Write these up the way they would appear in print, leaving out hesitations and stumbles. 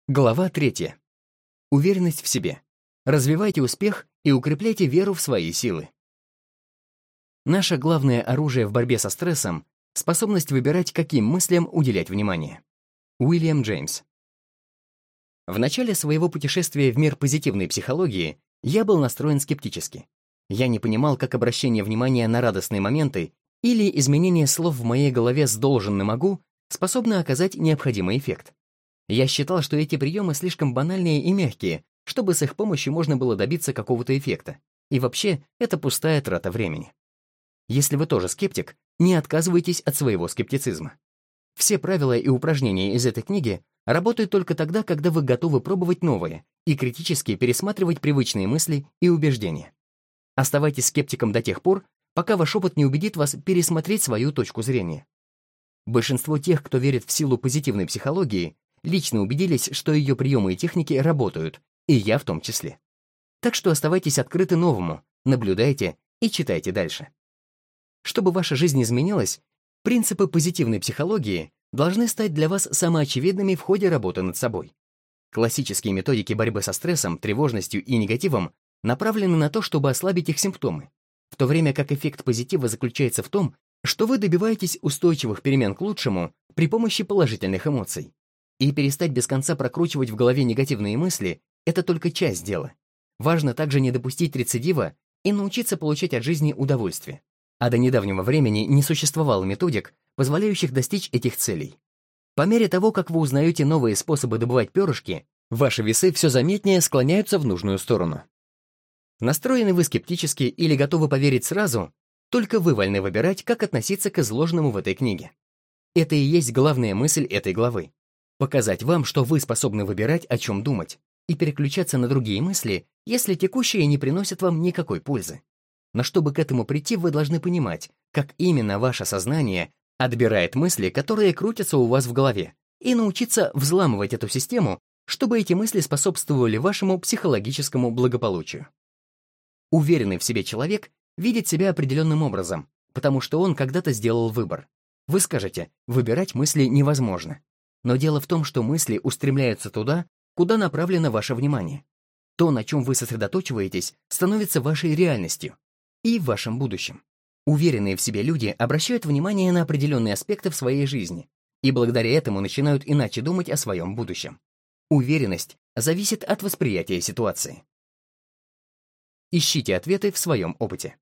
Глава 3. Уверенность в себе. Развивайте успех и укрепляйте веру в свои силы. Наше главное оружие в борьбе со стрессом — способность выбирать, каким мыслям уделять внимание. Уильям Джеймс. В начале своего путешествия в мир позитивной психологии я был настроен скептически. Я не понимал, как обращение внимания на радостные моменты или изменение слов в моей голове с «должен» на «могу» способно оказать необходимый эффект. Я считал, что эти приемы слишком банальные и мягкие, чтобы с их помощью можно было добиться какого-то эффекта. И вообще, это пустая трата времени. Если вы тоже скептик, не отказывайтесь от своего скептицизма. Все правила и упражнения из этой книги работают только тогда, когда вы готовы пробовать новые и критически пересматривать привычные мысли и убеждения. Оставайтесь скептиком до тех пор, пока ваш опыт не убедит вас пересмотреть свою точку зрения. Большинство тех, кто верит в силу позитивной психологии, лично убедились, что ее приемы и техники работают, и я в том числе. Так что оставайтесь открыты новому, наблюдайте и читайте дальше. Чтобы ваша жизнь изменилась, принципы позитивной психологии должны стать для вас самоочевидными в ходе работы над собой. Классические методики борьбы со стрессом, тревожностью и негативом направлены на то, чтобы ослабить их симптомы, в то время как эффект позитива заключается в том, что вы добиваетесь устойчивых перемен к лучшему при помощи положительных эмоций. И перестать без конца прокручивать в голове негативные мысли — это только часть дела. Важно также не допустить рецидива и научиться получать от жизни удовольствие. А до недавнего времени не существовало методик, позволяющих достичь этих целей. По мере того, как вы узнаете новые способы добывать перышки, ваши весы все заметнее склоняются в нужную сторону. Настроены вы скептически или готовы поверить сразу, только вы вольны выбирать, как относиться к изложенному в этой книге. Это и есть главная мысль этой главы. Показать вам, что вы способны выбирать, о чем думать, и переключаться на другие мысли, если текущие не приносят вам никакой пользы. Но чтобы к этому прийти, вы должны понимать, как именно ваше сознание отбирает мысли, которые крутятся у вас в голове, и научиться взламывать эту систему, чтобы эти мысли способствовали вашему психологическому благополучию. Уверенный в себе человек видит себя определенным образом, потому что он когда-то сделал выбор. Вы скажете, выбирать мысли невозможно. Но дело в том, что мысли устремляются туда, куда направлено ваше внимание. То, на чем вы сосредоточиваетесь, становится вашей реальностью и вашим будущим. Уверенные в себе люди обращают внимание на определенные аспекты в своей жизни и благодаря этому начинают иначе думать о своем будущем. Уверенность зависит от восприятия ситуации. Ищите ответы в своем опыте.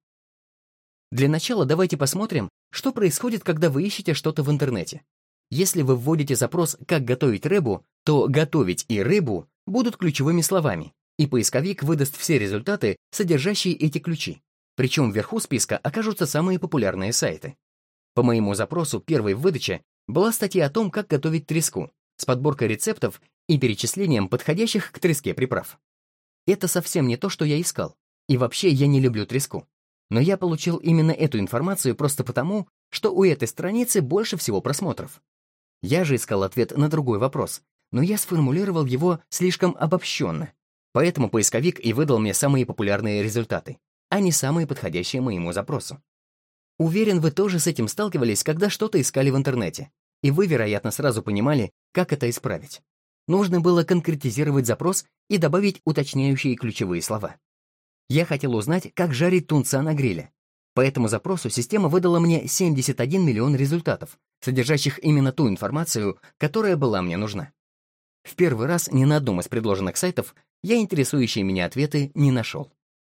Для начала давайте посмотрим, что происходит, когда вы ищете что-то в интернете. Если вы вводите запрос «как готовить рыбу», то «готовить» и «рыбу» будут ключевыми словами, и поисковик выдаст все результаты, содержащие эти ключи. Причем вверху списка окажутся самые популярные сайты. По моему запросу первой в выдаче была статья о том, как готовить треску, с подборкой рецептов и перечислением подходящих к треске приправ. Это совсем не то, что я искал. И вообще я не люблю треску. Но я получил именно эту информацию просто потому, что у этой страницы больше всего просмотров. Я же искал ответ на другой вопрос, но я сформулировал его слишком обобщенно. Поэтому поисковик и выдал мне самые популярные результаты, а не самые подходящие моему запросу. Уверен, вы тоже с этим сталкивались, когда что-то искали в интернете, и вы, вероятно, сразу понимали, как это исправить. Нужно было конкретизировать запрос и добавить уточняющие ключевые слова. Я хотел узнать, как жарить тунца на гриле. По этому запросу система выдала мне 71 миллион результатов, содержащих именно ту информацию, которая была мне нужна. В первый раз ни на одном из предложенных сайтов я интересующие меня ответы не нашел.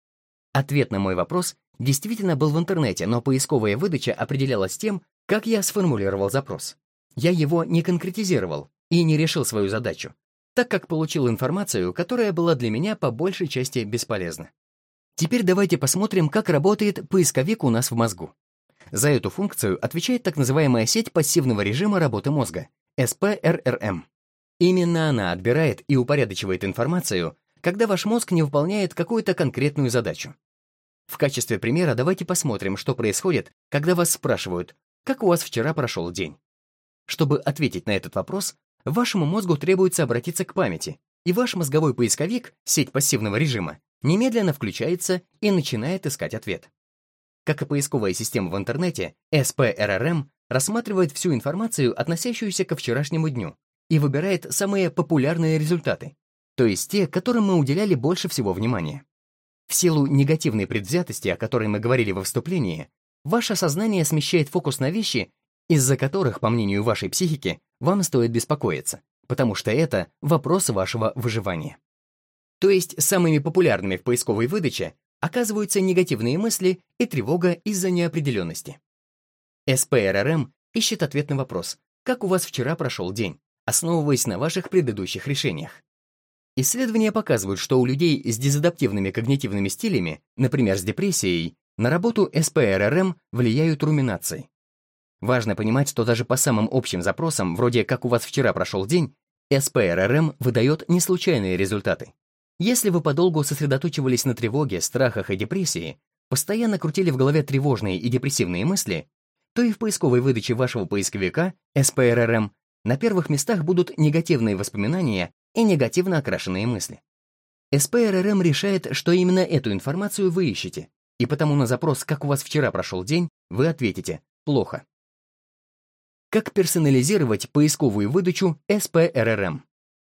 Ответ на мой вопрос действительно был в интернете, но поисковая выдача определялась тем, как я сформулировал запрос. Я его не конкретизировал и не решил свою задачу, так как получил информацию, которая была для меня по большей части бесполезна. Теперь давайте посмотрим, как работает поисковик у нас в мозгу. За эту функцию отвечает так называемая сеть пассивного режима работы мозга, СПРРМ. Именно она отбирает и упорядочивает информацию, когда ваш мозг не выполняет какую-то конкретную задачу. В качестве примера давайте посмотрим, что происходит, когда вас спрашивают, как у вас вчера прошел день. Чтобы ответить на этот вопрос, вашему мозгу требуется обратиться к памяти, и ваш мозговой поисковик, сеть пассивного режима, немедленно включается и начинает искать ответ. Как и поисковая система в интернете, СПРРМ рассматривает всю информацию, относящуюся ко вчерашнему дню, и выбирает самые популярные результаты, то есть те, которым мы уделяли больше всего внимания. В силу негативной предвзятости, о которой мы говорили во вступлении, ваше сознание смещает фокус на вещи, из-за которых, по мнению вашей психики, вам стоит беспокоиться, потому что это вопрос вашего выживания. То есть самыми популярными в поисковой выдаче оказываются негативные мысли и тревога из-за неопределенности. СПРРМ ищет ответ на вопрос, как у вас вчера прошел день, основываясь на ваших предыдущих решениях. Исследования показывают, что у людей с дезадаптивными когнитивными стилями, например, с депрессией, на работу СПРРМ влияют руминации. Важно понимать, что даже по самым общим запросам, вроде «как у вас вчера прошел день», СПРРМ выдает не случайные результаты. Если вы подолгу сосредоточивались на тревоге, страхах и депрессии, постоянно крутили в голове тревожные и депрессивные мысли, то и в поисковой выдаче вашего поисковика СПРРМ на первых местах будут негативные воспоминания и негативно окрашенные мысли. СПРРМ решает, что именно эту информацию вы ищете, и потому на запрос «как у вас вчера прошел день» вы ответите «плохо». Как персонализировать поисковую выдачу СПРРМ?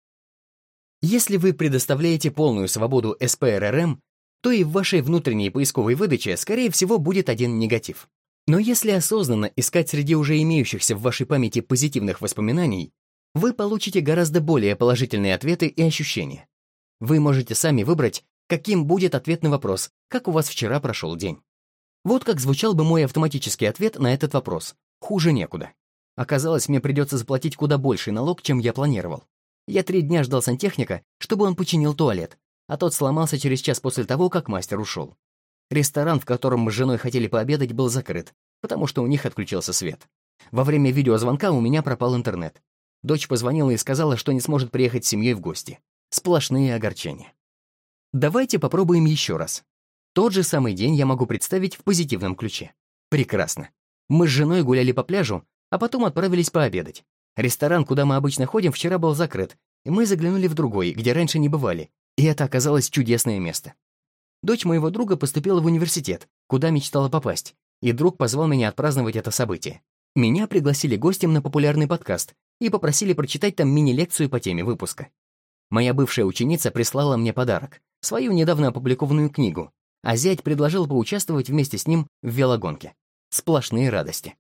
Если вы предоставляете полную свободу СПРРМ, то и в вашей внутренней поисковой выдаче, скорее всего, будет один негатив. Но если осознанно искать среди уже имеющихся в вашей памяти позитивных воспоминаний, вы получите гораздо более положительные ответы и ощущения. Вы можете сами выбрать, каким будет ответ на вопрос «как у вас вчера прошел день?». Вот как звучал бы мой автоматический ответ на этот вопрос. Хуже некуда. Оказалось, мне придется заплатить куда больший налог, чем я планировал. Я 3 дня ждал сантехника, чтобы он починил туалет, а тот сломался через час после того, как мастер ушел. Ресторан, в котором мы с женой хотели пообедать, был закрыт, потому что у них отключился свет. Во время видеозвонка у меня пропал интернет. Дочь позвонила и сказала, что не сможет приехать с семьей в гости. Сплошные огорчения. Давайте попробуем еще раз. Тот же самый день я могу представить в позитивном ключе. Прекрасно. Мы с женой гуляли по пляжу, а потом отправились пообедать. Ресторан, куда мы обычно ходим, вчера был закрыт, и мы заглянули в другой, где раньше не бывали, и это оказалось чудесное место. Дочь моего друга поступила в университет, куда мечтала попасть, и друг позвал меня отпраздновать это событие. Меня пригласили гостем на популярный подкаст и попросили прочитать там мини-лекцию по теме выпуска. Моя бывшая ученица прислала мне подарок, свою недавно опубликованную книгу, а зять предложил поучаствовать вместе с ним в велогонке. Сплошные радости.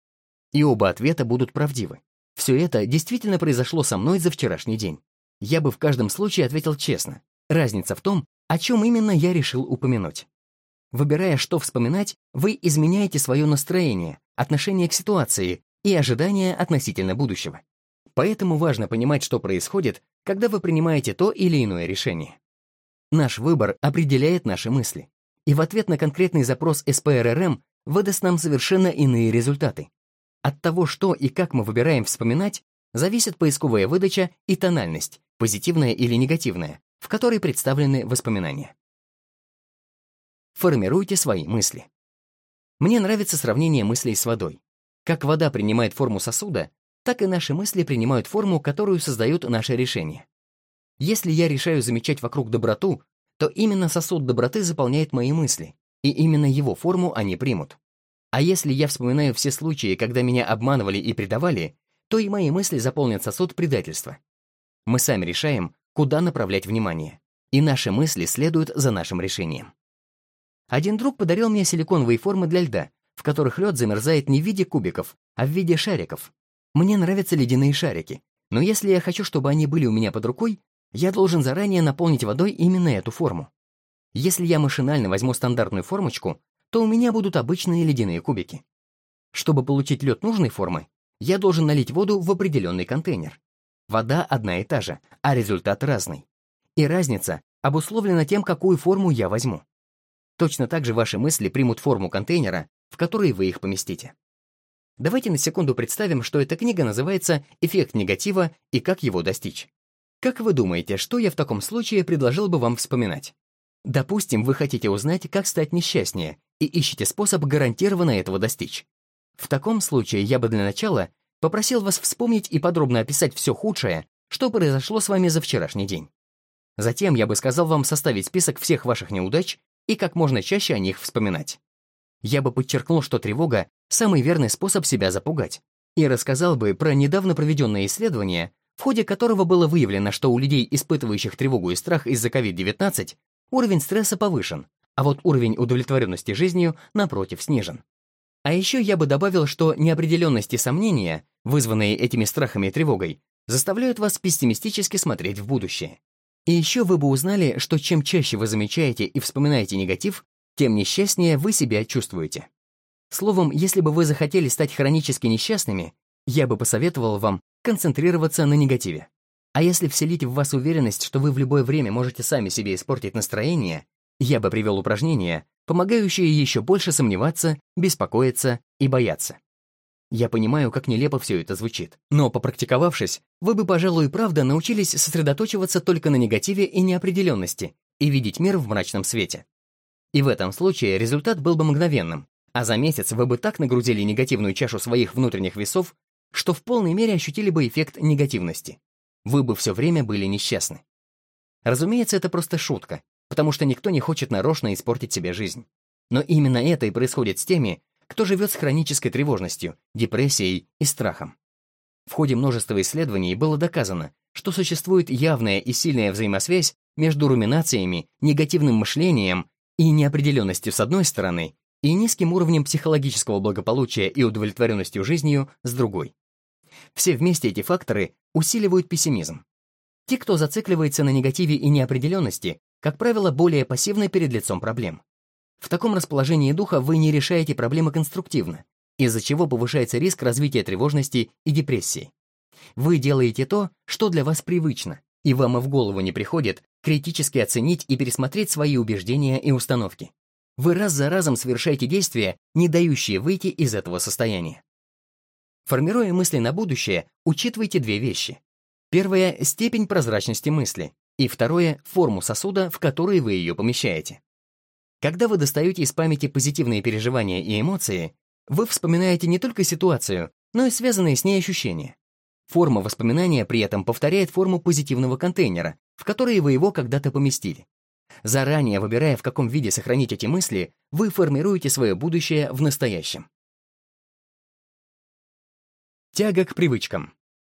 И оба ответа будут правдивы. Все это действительно произошло со мной за вчерашний день. Я бы в каждом случае ответил честно. Разница в том, о чем именно я решил упомянуть. Выбирая, что вспоминать, вы изменяете свое настроение, отношение к ситуации и ожидания относительно будущего. Поэтому важно понимать, что происходит, когда вы принимаете то или иное решение. Наш выбор определяет наши мысли, и в ответ на конкретный запрос СПРРМ выдаст нам совершенно иные результаты. От того, что и как мы выбираем вспоминать, зависит поисковая выдача и тональность, позитивная или негативная, в которой представлены воспоминания. Формируйте свои мысли. Мне нравится сравнение мыслей с водой. Как вода принимает форму сосуда, так и наши мысли принимают форму, которую создают наши решения. Если я решаю замечать вокруг доброту, то именно сосуд доброты заполняет мои мысли, и именно его форму они примут. А если я вспоминаю все случаи, когда меня обманывали и предавали, то и мои мысли заполнят сосуд предательства. Мы сами решаем, куда направлять внимание, и наши мысли следуют за нашим решением. Один друг подарил мне силиконовые формы для льда, в которых лед замерзает не в виде кубиков, а в виде шариков. Мне нравятся ледяные шарики, но если я хочу, чтобы они были у меня под рукой, я должен заранее наполнить водой именно эту форму. Если я машинально возьму стандартную формочку, то у меня будут обычные ледяные кубики. Чтобы получить лед нужной формы, я должен налить воду в определенный контейнер. Вода одна и та же, а результат разный. И разница обусловлена тем, какую форму я возьму. Точно так же ваши мысли примут форму контейнера, в который вы их поместите. Давайте на секунду представим, что эта книга называется «Эффект негатива и как его достичь». Как вы думаете, что я в таком случае предложил бы вам вспоминать? Допустим, вы хотите узнать, как стать несчастнее, и ищете способ гарантированно этого достичь. В таком случае я бы для начала попросил вас вспомнить и подробно описать все худшее, что произошло с вами за вчерашний день. Затем я бы сказал вам составить список всех ваших неудач и как можно чаще о них вспоминать. Я бы подчеркнул, что тревога — самый верный способ себя запугать, и рассказал бы про недавно проведенное исследование, в ходе которого было выявлено, что у людей, испытывающих тревогу и страх из-за COVID-19, уровень стресса повышен, а вот уровень удовлетворенности жизнью, напротив, снижен. А еще я бы добавил, что неопределенность и сомнения, вызванные этими страхами и тревогой, заставляют вас пессимистически смотреть в будущее. И еще вы бы узнали, что чем чаще вы замечаете и вспоминаете негатив, тем несчастнее вы себя чувствуете. Словом, если бы вы захотели стать хронически несчастными, я бы посоветовал вам концентрироваться на негативе. А если вселить в вас уверенность, что вы в любое время можете сами себе испортить настроение, я бы привел упражнения, помогающие еще больше сомневаться, беспокоиться и бояться. Я понимаю, как нелепо все это звучит, но попрактиковавшись, вы бы, пожалуй, и правда научились сосредоточиваться только на негативе и неопределенности и видеть мир в мрачном свете. И в этом случае результат был бы мгновенным, а за месяц вы бы так нагрузили негативную чашу своих внутренних весов, что в полной мере ощутили бы эффект негативности. Вы бы все время были несчастны. Разумеется, это просто шутка, потому что никто не хочет нарочно испортить себе жизнь. Но именно это и происходит с теми, кто живет с хронической тревожностью, депрессией и страхом. В ходе множества исследований было доказано, что существует явная и сильная взаимосвязь между руминациями, негативным мышлением и неопределенностью с одной стороны и низким уровнем психологического благополучия и удовлетворенностью жизнью с другой. Все вместе эти факторы усиливают пессимизм. Те, кто зацикливается на негативе и неопределенности, как правило, более пассивны перед лицом проблем. В таком расположении духа вы не решаете проблемы конструктивно, из-за чего повышается риск развития тревожности и депрессии. Вы делаете то, что для вас привычно, и вам и в голову не приходит критически оценить и пересмотреть свои убеждения и установки. Вы раз за разом совершаете действия, не дающие выйти из этого состояния. Формируя мысли на будущее, учитывайте две вещи. Первое — степень прозрачности мысли, и второе — форму сосуда, в который вы ее помещаете. Когда вы достаете из памяти позитивные переживания и эмоции, вы вспоминаете не только ситуацию, но и связанные с ней ощущения. Форма воспоминания при этом повторяет форму позитивного контейнера, в который вы его когда-то поместили. Заранее выбирая, в каком виде сохранить эти мысли, вы формируете свое будущее в настоящем. Тяга к привычкам.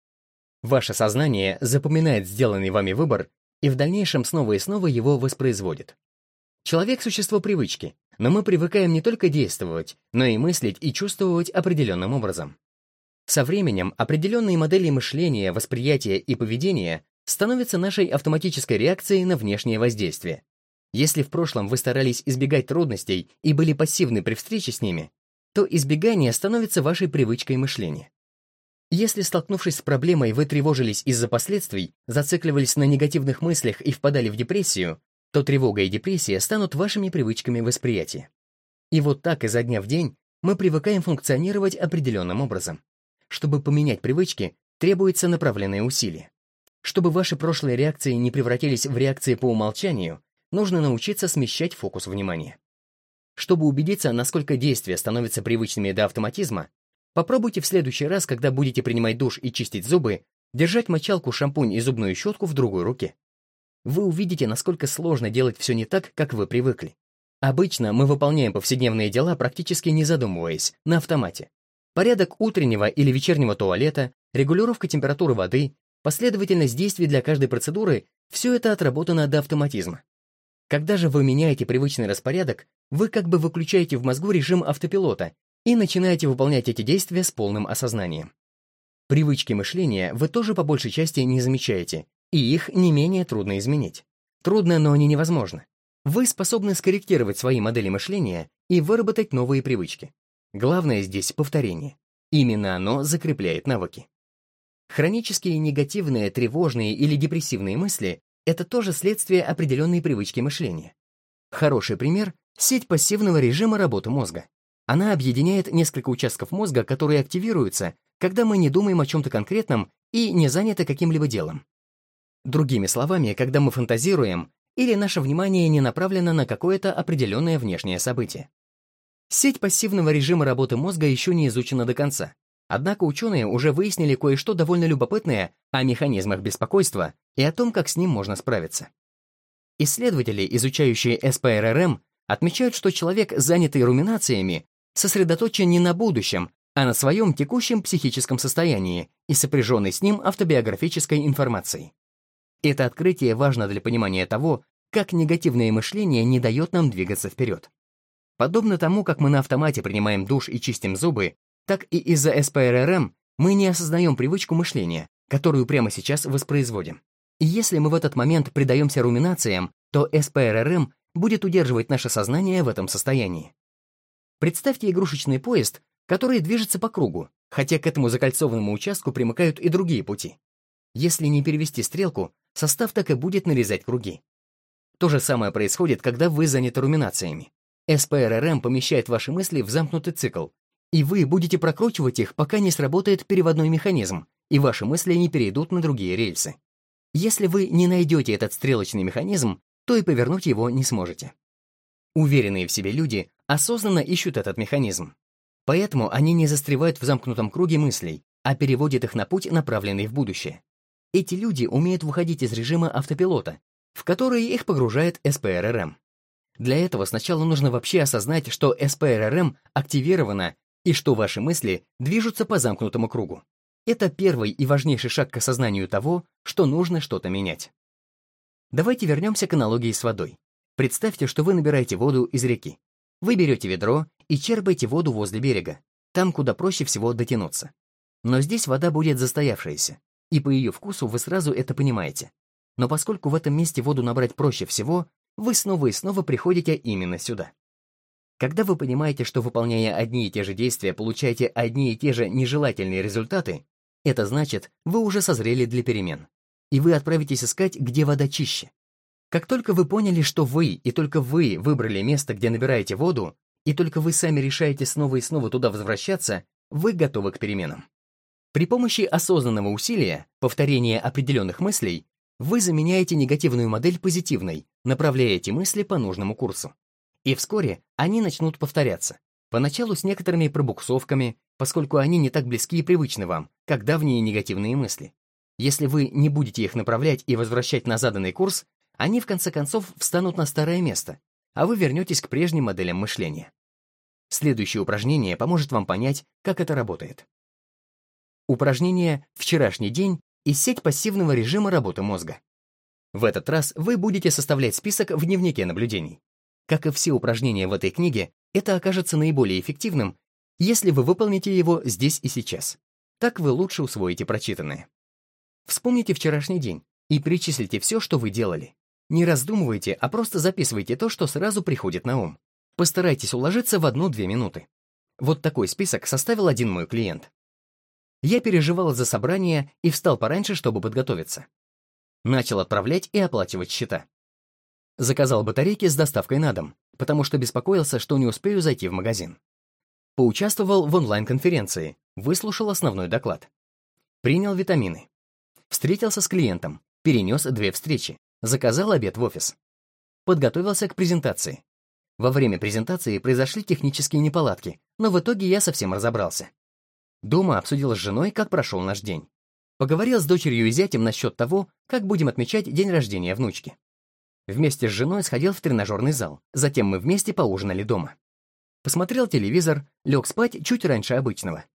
Ваше сознание запоминает сделанный вами выбор и в дальнейшем снова и снова его воспроизводит. Человек — существо привычки, но мы привыкаем не только действовать, но и мыслить и чувствовать определенным образом. Со временем определенные модели мышления, восприятия и поведения становятся нашей автоматической реакцией на внешнее воздействие. Если в прошлом вы старались избегать трудностей и были пассивны при встрече с ними, то избегание становится вашей привычкой мышления. Если, столкнувшись с проблемой, вы тревожились из-за последствий, зацикливались на негативных мыслях и впадали в депрессию, то тревога и депрессия станут вашими привычками восприятия. И вот так изо дня в день мы привыкаем функционировать определенным образом. Чтобы поменять привычки, требуется направленное усилие. Чтобы ваши прошлые реакции не превратились в реакции по умолчанию, нужно научиться смещать фокус внимания. Чтобы убедиться, насколько действия становятся привычными до автоматизма, попробуйте в следующий раз, когда будете принимать душ и чистить зубы, держать мочалку, шампунь и зубную щетку в другой руке. Вы увидите, насколько сложно делать все не так, как вы привыкли. Обычно мы выполняем повседневные дела, практически не задумываясь, на автомате. Порядок утреннего или вечернего туалета, регулировка температуры воды, последовательность действий для каждой процедуры — все это отработано до автоматизма. Когда же вы меняете привычный распорядок, вы как бы выключаете в мозгу режим автопилота и начинаете выполнять эти действия с полным осознанием. Привычки мышления вы тоже по большей части не замечаете, и их не менее трудно изменить. Трудно, но не невозможно. Вы способны скорректировать свои модели мышления и выработать новые привычки. Главное здесь повторение. Именно оно закрепляет навыки. Хронические негативные, тревожные или депрессивные мысли — это тоже следствие определенной привычки мышления. Хороший пример — сеть пассивного режима работы мозга. Она объединяет несколько участков мозга, которые активируются, когда мы не думаем о чем-то конкретном и не заняты каким-либо делом. Другими словами, когда мы фантазируем или наше внимание не направлено на какое-то определенное внешнее событие. Сеть пассивного режима работы мозга еще не изучена до конца. Однако ученые уже выяснили кое-что довольно любопытное о механизмах беспокойства и о том, как с ним можно справиться. Исследователи, изучающие СПРРМ, отмечают, что человек, занятый руминациями, сосредоточен не на будущем, а на своем текущем психическом состоянии и сопряженной с ним автобиографической информацией. Это открытие важно для понимания того, как негативное мышление не дает нам двигаться вперед. Подобно тому, как мы на автомате принимаем душ и чистим зубы, так и из-за СПРРМ мы не осознаем привычку мышления, которую прямо сейчас воспроизводим. И если мы в этот момент предаемся руминациям, то СПРРМ будет удерживать наше сознание в этом состоянии. Представьте игрушечный поезд, который движется по кругу, хотя к этому закольцованному участку примыкают и другие пути. Если не перевести стрелку, состав так и будет нарезать круги. То же самое происходит, когда вы заняты руминациями. СПРРМ помещает ваши мысли в замкнутый цикл, и вы будете прокручивать их, пока не сработает переводной механизм, и ваши мысли не перейдут на другие рельсы. Если вы не найдете этот стрелочный механизм, то и повернуть его не сможете. Уверенные в себе люди осознанно ищут этот механизм. Поэтому они не застревают в замкнутом круге мыслей, а переводят их на путь, направленный в будущее. Эти люди умеют выходить из режима автопилота, в который их погружает СПРРМ. Для этого сначала нужно вообще осознать, что СПРРМ активирована и что ваши мысли движутся по замкнутому кругу. Это первый и важнейший шаг к осознанию того, что нужно что-то менять. Давайте вернемся к аналогии с водой. Представьте, что вы набираете воду из реки. Вы берете ведро и черпаете воду возле берега, там, куда проще всего дотянуться. Но здесь вода будет застоявшаяся, и по ее вкусу вы сразу это понимаете. Но поскольку в этом месте воду набрать проще всего, вы снова и снова приходите именно сюда. Когда вы понимаете, что, выполняя одни и те же действия, получаете одни и те же нежелательные результаты, это значит, вы уже созрели для перемен, и вы отправитесь искать, где вода чище. Как только вы поняли, что вы и только вы выбрали место, где набираете воду, и только вы сами решаете снова и снова туда возвращаться, вы готовы к переменам. При помощи осознанного усилия, повторения определенных мыслей, вы заменяете негативную модель позитивной, направляя эти мысли по нужному курсу. И вскоре они начнут повторяться, поначалу с некоторыми пробуксовками, поскольку они не так близки и привычны вам, как давние негативные мысли. Если вы не будете их направлять и возвращать на заданный курс, они в конце концов встанут на старое место, а вы вернетесь к прежним моделям мышления. Следующее упражнение поможет вам понять, как это работает. Упражнение «Вчерашний день» и сеть пассивного режима работы мозга. В этот раз вы будете составлять список в дневнике наблюдений. Как и все упражнения в этой книге, это окажется наиболее эффективным, если вы выполните его здесь и сейчас. Так вы лучше усвоите прочитанное. Вспомните вчерашний день и перечислите все, что вы делали. Не раздумывайте, а просто записывайте то, что сразу приходит на ум. Постарайтесь уложиться в 1-2 минуты. Вот такой список составил один мой клиент. Я переживал за собрание и встал пораньше, чтобы подготовиться. Начал отправлять и оплачивать счета. Заказал батарейки с доставкой на дом, потому что беспокоился, что не успею зайти в магазин. Поучаствовал в онлайн-конференции, выслушал основной доклад. Принял витамины. Встретился с клиентом, перенес 2 встречи, заказал обед в офис. Подготовился к презентации. Во время презентации произошли технические неполадки, но в итоге я совсем разобрался. Дома обсудил с женой, как прошел наш день. Поговорил с дочерью и зятем насчет того, как будем отмечать день рождения внучки. Вместе с женой сходил в тренажерный зал, затем мы вместе поужинали дома. Посмотрел телевизор, лег спать чуть раньше обычного.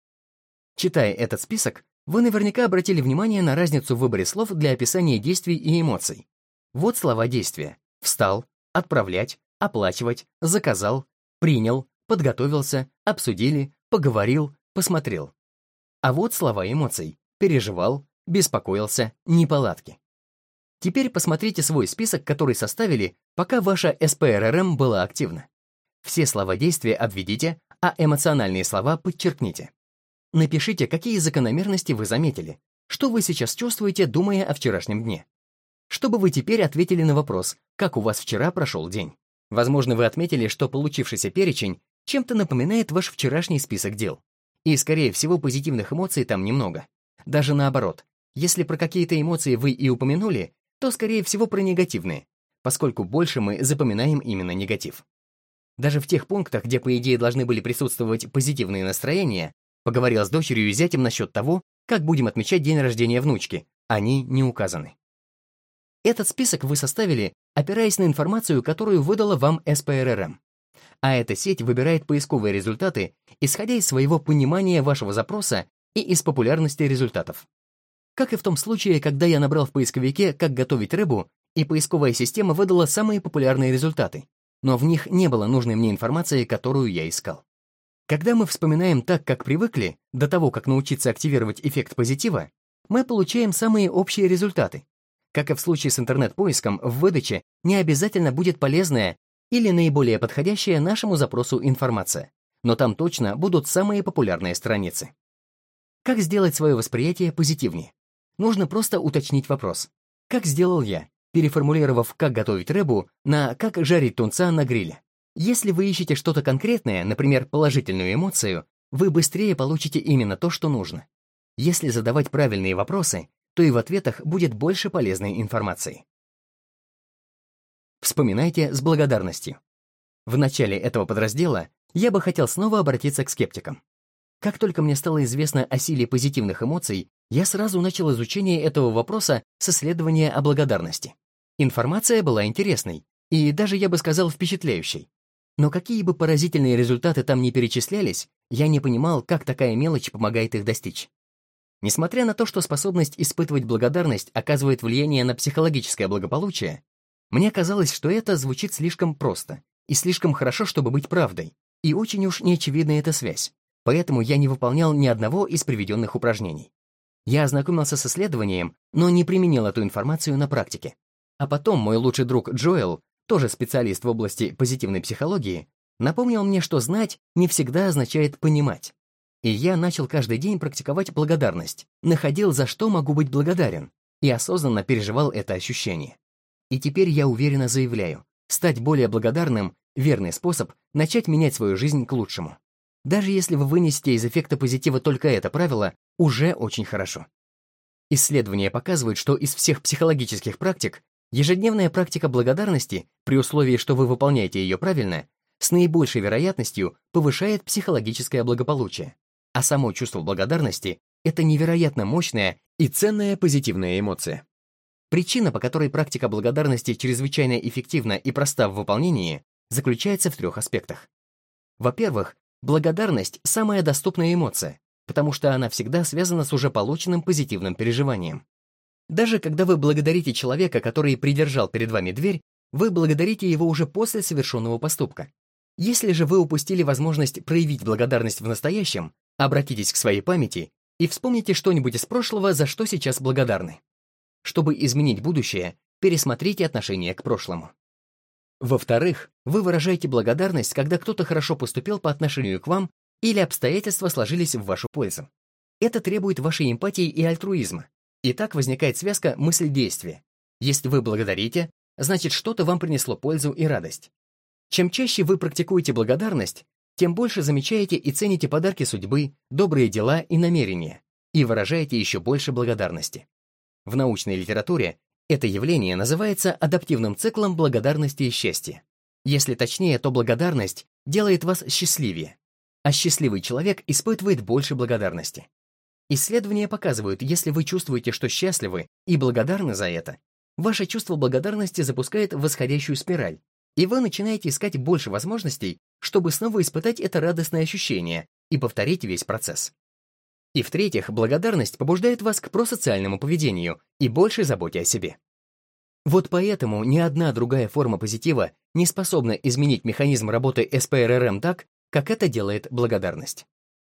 Читая этот список, вы наверняка обратили внимание на разницу в выборе слов для описания действий и эмоций. Вот слова действия: встал, отправлять, оплачивать, заказал, принял, подготовился, обсудили, поговорил, посмотрел. А вот слова эмоций: переживал, беспокоился, неполадки. Теперь посмотрите свой список, который составили, пока ваша СПРРМ была активна. Все слова действия обведите, а эмоциональные слова подчеркните. Напишите, какие закономерности вы заметили, что вы сейчас чувствуете, думая о вчерашнем дне. Чтобы вы теперь ответили на вопрос, как у вас вчера прошел день. Возможно, вы отметили, что получившийся перечень чем-то напоминает ваш вчерашний список дел. И, скорее всего, позитивных эмоций там немного. Даже наоборот, если про какие-то эмоции вы и упомянули, то, скорее всего, про негативные, поскольку больше мы запоминаем именно негатив. Даже в тех пунктах, где, по идее, должны были присутствовать позитивные настроения, поговорил с дочерью и зятем насчет того, как будем отмечать день рождения внучки, они не указаны. Этот список вы составили, опираясь на информацию, которую выдала вам СПРРМ. а эта сеть выбирает поисковые результаты, исходя из своего понимания вашего запроса и из популярности результатов. Как и в том случае, когда я набрал в поисковике «как готовить рыбу», и поисковая система выдала самые популярные результаты, но в них не было нужной мне информации, которую я искал. Когда мы вспоминаем так, как привыкли, до того, как научиться активировать эффект позитива, мы получаем самые общие результаты. Как и в случае с интернет-поиском, в выдаче не обязательно будет полезная или наиболее подходящая нашему запросу информация, но там точно будут самые популярные страницы. Как сделать свое восприятие позитивнее? Нужно просто уточнить вопрос. Как сделал я, переформулировав «как готовить рыбу» на «как жарить тунца на гриле». Если вы ищете что-то конкретное, например, положительную эмоцию, вы быстрее получите именно то, что нужно. Если задавать правильные вопросы, то и в ответах будет больше полезной информации. Вспоминайте с благодарностью. В начале этого подраздела я бы хотел снова обратиться к скептикам. Как только мне стало известно о силе позитивных эмоций, я сразу начал изучение этого вопроса с исследования о благодарности. Информация была интересной и даже, я бы сказал, впечатляющей. Но какие бы поразительные результаты там ни перечислялись, я не понимал, как такая мелочь помогает их достичь. Несмотря на то, что способность испытывать благодарность оказывает влияние на психологическое благополучие, мне казалось, что это звучит слишком просто и слишком хорошо, чтобы быть правдой, и очень уж неочевидна эта связь, поэтому я не выполнял ни одного из приведенных упражнений. Я ознакомился с исследованием, но не применил эту информацию на практике. А потом мой лучший друг Джоэл, тоже специалист в области позитивной психологии, напомнил мне, что знать не всегда означает понимать. И я начал каждый день практиковать благодарность, находил, за что могу быть благодарен, и осознанно переживал это ощущение. И теперь я уверенно заявляю, стать более благодарным — верный способ начать менять свою жизнь к лучшему. Даже если вы вынесете из эффекта позитива только это правило, уже очень хорошо. Исследования показывают, что из всех психологических практик ежедневная практика благодарности, при условии, что вы выполняете ее правильно, с наибольшей вероятностью повышает психологическое благополучие. А само чувство благодарности — это невероятно мощная и ценная позитивная эмоция. Причина, по которой практика благодарности чрезвычайно эффективна и проста в выполнении, заключается в 3 аспектах. Во-первых, благодарность — самая доступная эмоция, потому что она всегда связана с уже полученным позитивным переживанием. Даже когда вы благодарите человека, который придержал перед вами дверь, вы благодарите его уже после совершенного поступка. Если же вы упустили возможность проявить благодарность в настоящем, обратитесь к своей памяти и вспомните что-нибудь из прошлого, за что сейчас благодарны. Чтобы изменить будущее, пересмотрите отношение к прошлому. Во-вторых, вы выражаете благодарность, когда кто-то хорошо поступил по отношению к вам или обстоятельства сложились в вашу пользу. Это требует вашей эмпатии и альтруизма. И так возникает связка мысль-действие. Если вы благодарите, значит, что-то вам принесло пользу и радость. Чем чаще вы практикуете благодарность, тем больше замечаете и цените подарки судьбы, добрые дела и намерения, и выражаете еще больше благодарности. В научной литературе это явление называется адаптивным циклом благодарности и счастья. Если точнее, то благодарность делает вас счастливее, а счастливый человек испытывает больше благодарности. Исследования показывают, если вы чувствуете, что счастливы и благодарны за это, ваше чувство благодарности запускает восходящую спираль, и вы начинаете искать больше возможностей, чтобы снова испытать это радостное ощущение и повторить весь процесс. И в-третьих, благодарность побуждает вас к просоциальному поведению и большей заботе о себе. Вот поэтому ни одна другая форма позитива не способна изменить механизм работы СПРРМ так, как это делает благодарность.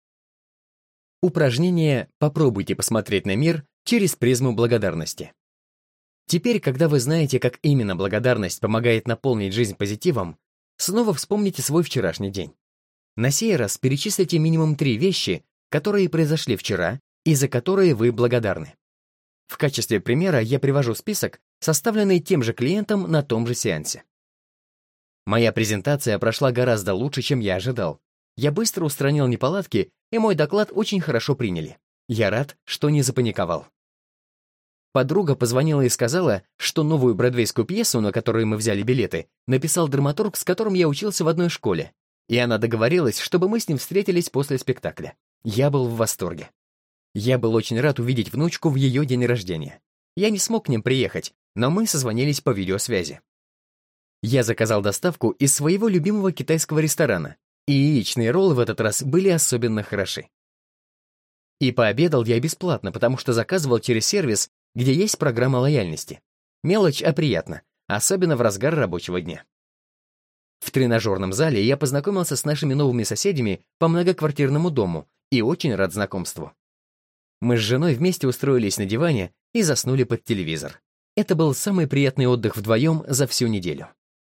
Упражнение «Попробуйте посмотреть на мир через призму благодарности». Теперь, когда вы знаете, как именно благодарность помогает наполнить жизнь позитивом, снова вспомните свой вчерашний день. На сей раз перечислите минимум 3 вещи, которые произошли вчера и за которые вы благодарны. В качестве примера я привожу список, составленный тем же клиентом на том же сеансе. Моя презентация прошла гораздо лучше, чем я ожидал. Я быстро устранил неполадки, и мой доклад очень хорошо приняли. Я рад, что не запаниковал. Подруга позвонила и сказала, что новую бродвейскую пьесу, на которую мы взяли билеты, написал драматург, с которым я учился в одной школе, и она договорилась, чтобы мы с ним встретились после спектакля. Я был в восторге. Я был очень рад увидеть внучку в ее день рождения. Я не смог к ним приехать, но мы созвонились по видеосвязи. Я заказал доставку из своего любимого китайского ресторана, и яичные роллы в этот раз были особенно хороши. И пообедал я бесплатно, потому что заказывал через сервис, где есть программа лояльности. Мелочь, а приятно, особенно в разгар рабочего дня. В тренажерном зале я познакомился с нашими новыми соседями по многоквартирному дому и очень рад знакомству. Мы с женой вместе устроились на диване и заснули под телевизор. Это был самый приятный отдых вдвоем за всю неделю.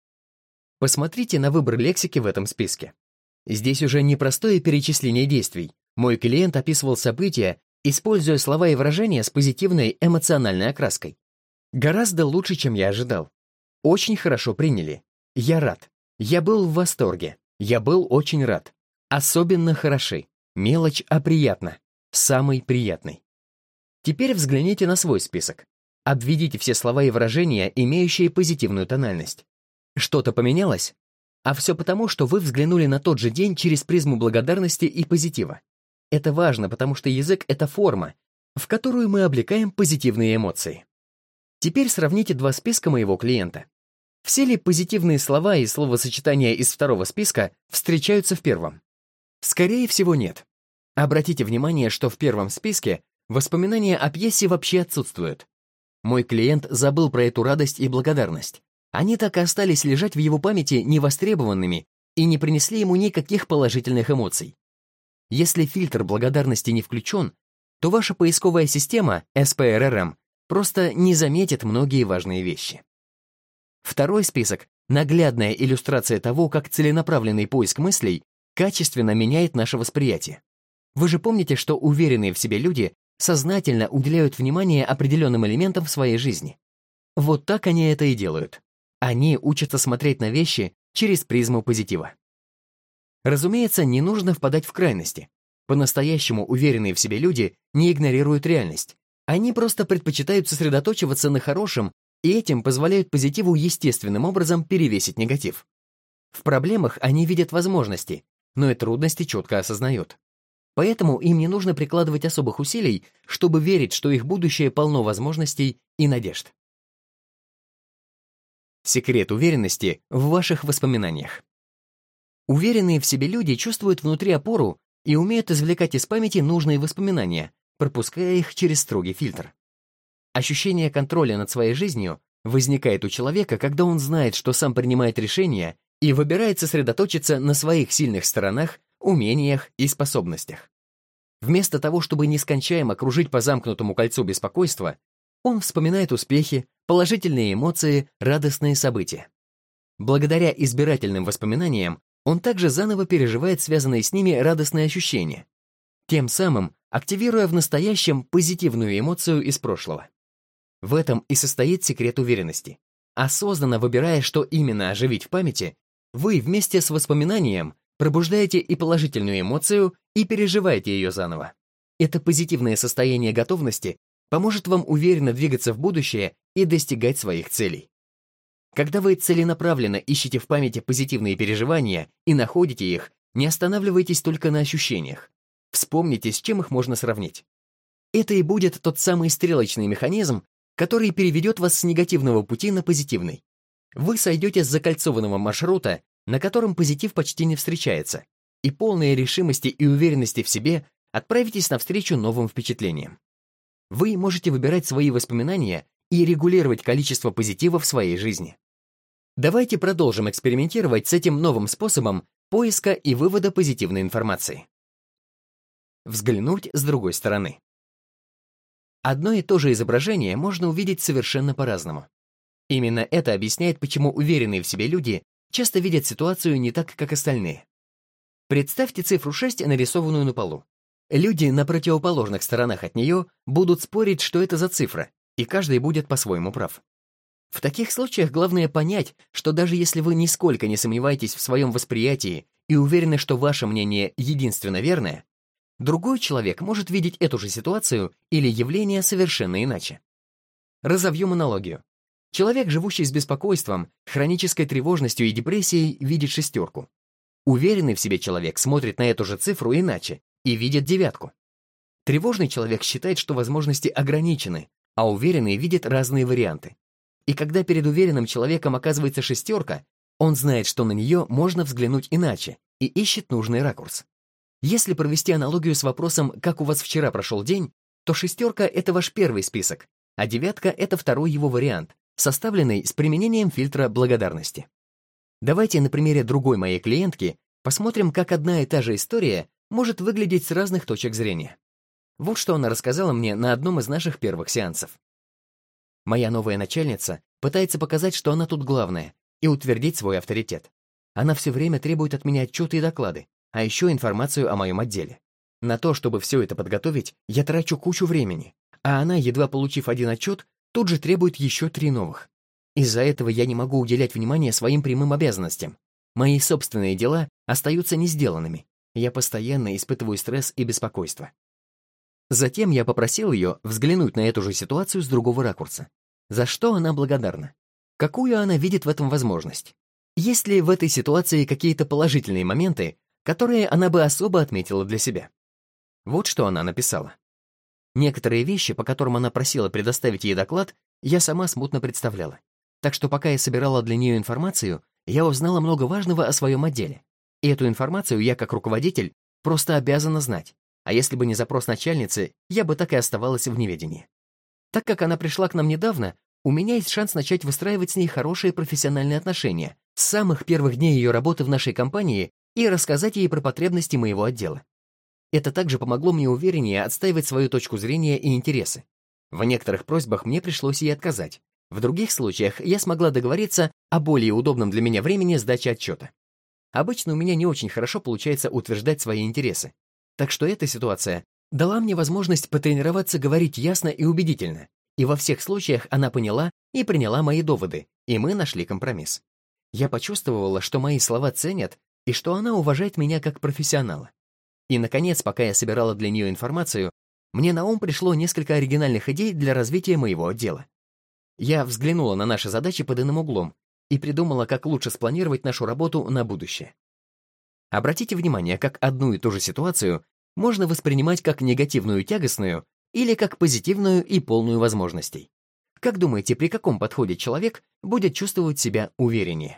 Посмотрите на выбор лексики в этом списке. Здесь уже не простое перечисление действий. Мой клиент описывал события, используя слова и выражения с позитивной эмоциональной окраской. Гораздо лучше, чем я ожидал. Очень хорошо приняли. Я рад. Я был в восторге. Я был очень рад. Особенно хороши. Мелочь, а приятно. Самый приятный. Теперь взгляните на свой список. Обведите все слова и выражения, имеющие позитивную тональность. Что-то поменялось? А все потому, что вы взглянули на тот же день через призму благодарности и позитива. Это важно, потому что язык — это форма, в которую мы облекаем позитивные эмоции. Теперь сравните два списка моего клиента. Все ли позитивные слова и словосочетания из второго списка встречаются в первом? Скорее всего, нет. Обратите внимание, что в первом списке воспоминания о пьесе вообще отсутствуют. Мой клиент забыл про эту радость и благодарность. Они так и остались лежать в его памяти невостребованными и не принесли ему никаких положительных эмоций. Если фильтр благодарности не включен, то ваша поисковая система SPRRM просто не заметит многие важные вещи. Второй список — наглядная иллюстрация того, как целенаправленный поиск мыслей качественно меняет наше восприятие. Вы же помните, что уверенные в себе люди сознательно уделяют внимание определенным элементам в своей жизни. Вот так они это и делают. Они учатся смотреть на вещи через призму позитива. Разумеется, не нужно впадать в крайности. По-настоящему уверенные в себе люди не игнорируют реальность. Они просто предпочитают сосредоточиваться на хорошем, и этим позволяют позитиву естественным образом перевесить негатив. В проблемах они видят возможности, но и трудности четко осознают. Поэтому им не нужно прикладывать особых усилий, чтобы верить, что их будущее полно возможностей и надежд. Секрет уверенности в ваших воспоминаниях. Уверенные в себе люди чувствуют внутри опору и умеют извлекать из памяти нужные воспоминания, пропуская их через строгий фильтр. Ощущение контроля над своей жизнью возникает у человека, когда он знает, что сам принимает решения и выбирает сосредоточиться на своих сильных сторонах, умениях и способностях. Вместо того, чтобы нескончаемо кружить по замкнутому кольцу беспокойства, он вспоминает успехи, положительные эмоции, радостные события. Благодаря избирательным воспоминаниям он также заново переживает связанные с ними радостные ощущения, тем самым активируя в настоящем позитивную эмоцию из прошлого. В этом и состоит секрет уверенности. Осознанно выбирая, что именно оживить в памяти, вы вместе с воспоминанием пробуждаете и положительную эмоцию, и переживаете ее заново. Это позитивное состояние готовности поможет вам уверенно двигаться в будущее и достигать своих целей. Когда вы целенаправленно ищете в памяти позитивные переживания и находите их, не останавливайтесь только на ощущениях. Вспомните, с чем их можно сравнить. Это и будет тот самый стрелочный механизм, который переведет вас с негативного пути на позитивный. Вы сойдете с закольцованного маршрута, на котором позитив почти не встречается, и полной решимости и уверенности в себе отправитесь навстречу новым впечатлениям. Вы можете выбирать свои воспоминания и регулировать количество позитива в своей жизни. Давайте продолжим экспериментировать с этим новым способом поиска и вывода позитивной информации. Взглянуть с другой стороны. Одно и то же изображение можно увидеть совершенно по-разному. Именно это объясняет, почему уверенные в себе люди часто видят ситуацию не так, как остальные. Представьте цифру 6, нарисованную на полу. Люди на противоположных сторонах от нее будут спорить, что это за цифра, и каждый будет по-своему прав. В таких случаях главное понять, что даже если вы нисколько не сомневаетесь в своем восприятии и уверены, что ваше мнение единственно верное, другой человек может видеть эту же ситуацию или явление совершенно иначе. Разовьем аналогию. Человек, живущий с беспокойством, хронической тревожностью и депрессией, видит 6. Уверенный в себе человек смотрит на эту же цифру иначе и видит 9. Тревожный человек считает, что возможности ограничены, а уверенный видит разные варианты. И когда перед уверенным человеком оказывается шестерка, он знает, что на нее можно взглянуть иначе и ищет нужный ракурс. Если провести аналогию с вопросом «как у вас вчера прошел день?», то шестерка — это ваш первый список, а девятка — это второй его вариант, составленный с применением фильтра благодарности. Давайте на примере другой моей клиентки посмотрим, как одна и та же история может выглядеть с разных точек зрения. Вот что она рассказала мне на одном из наших первых сеансов. Моя новая начальница пытается показать, что она тут главная, и утвердить свой авторитет. Она все время требует от меня отчеты и доклады, а еще информацию о моем отделе. На то, чтобы все это подготовить, я трачу кучу времени, а она, едва получив один отчет, тут же требует еще 3 новых. Из-за этого я не могу уделять внимание своим прямым обязанностям. Мои собственные дела остаются не сделанными. Я постоянно испытываю стресс и беспокойство. Затем я попросил ее взглянуть на эту же ситуацию с другого ракурса. За что она благодарна? Какую она видит в этом возможность? Есть ли в этой ситуации какие-то положительные моменты, которые она бы особо отметила для себя? Вот что она написала. Некоторые вещи, по которым она просила предоставить ей доклад, я сама смутно представляла. Так что пока я собирала для нее информацию, я узнала много важного о своем отделе. И эту информацию я, как руководитель, просто обязана знать. А если бы не запрос начальницы, я бы так и оставалась в неведении. Так как она пришла к нам недавно, у меня есть шанс начать выстраивать с ней хорошие профессиональные отношения с самых первых дней ее работы в нашей компании и рассказать ей про потребности моего отдела. Это также помогло мне увереннее отстаивать свою точку зрения и интересы. В некоторых просьбах мне пришлось ей отказать. В других случаях я смогла договориться о более удобном для меня времени сдачи отчета. Обычно у меня не очень хорошо получается утверждать свои интересы. Так что эта ситуация дала мне возможность потренироваться говорить ясно и убедительно. И во всех случаях она поняла и приняла мои доводы, и мы нашли компромисс. Я почувствовала, что мои слова ценят, и что она уважает меня как профессионала. И, наконец, пока я собирала для нее информацию, мне на ум пришло несколько оригинальных идей для развития моего отдела. Я взглянула на наши задачи под иным углом и придумала, как лучше спланировать нашу работу на будущее. Обратите внимание, как одну и ту же ситуацию можно воспринимать как негативную и тягостную или как позитивную и полную возможностей. Как думаете, при каком подходе человек будет чувствовать себя увереннее?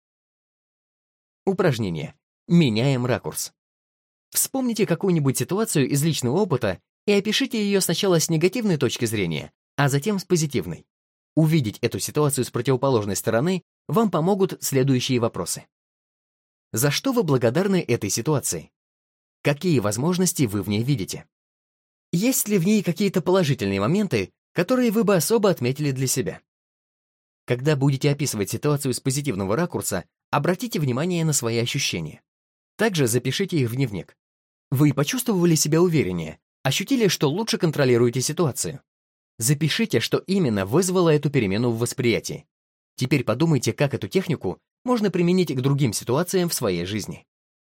Упражнение. Меняем ракурс. Вспомните какую-нибудь ситуацию из личного опыта и опишите ее сначала с негативной точки зрения, а затем с позитивной. Увидеть эту ситуацию с противоположной стороны вам помогут следующие вопросы. За что вы благодарны этой ситуации? Какие возможности вы в ней видите? Есть ли в ней какие-то положительные моменты, которые вы бы особо отметили для себя? Когда будете описывать ситуацию с позитивного ракурса, обратите внимание на свои ощущения. Также запишите их в дневник. Вы почувствовали себя увереннее, ощутили, что лучше контролируете ситуацию. Запишите, что именно вызвало эту перемену в восприятии. Теперь подумайте, как эту технику можно применить к другим ситуациям в своей жизни.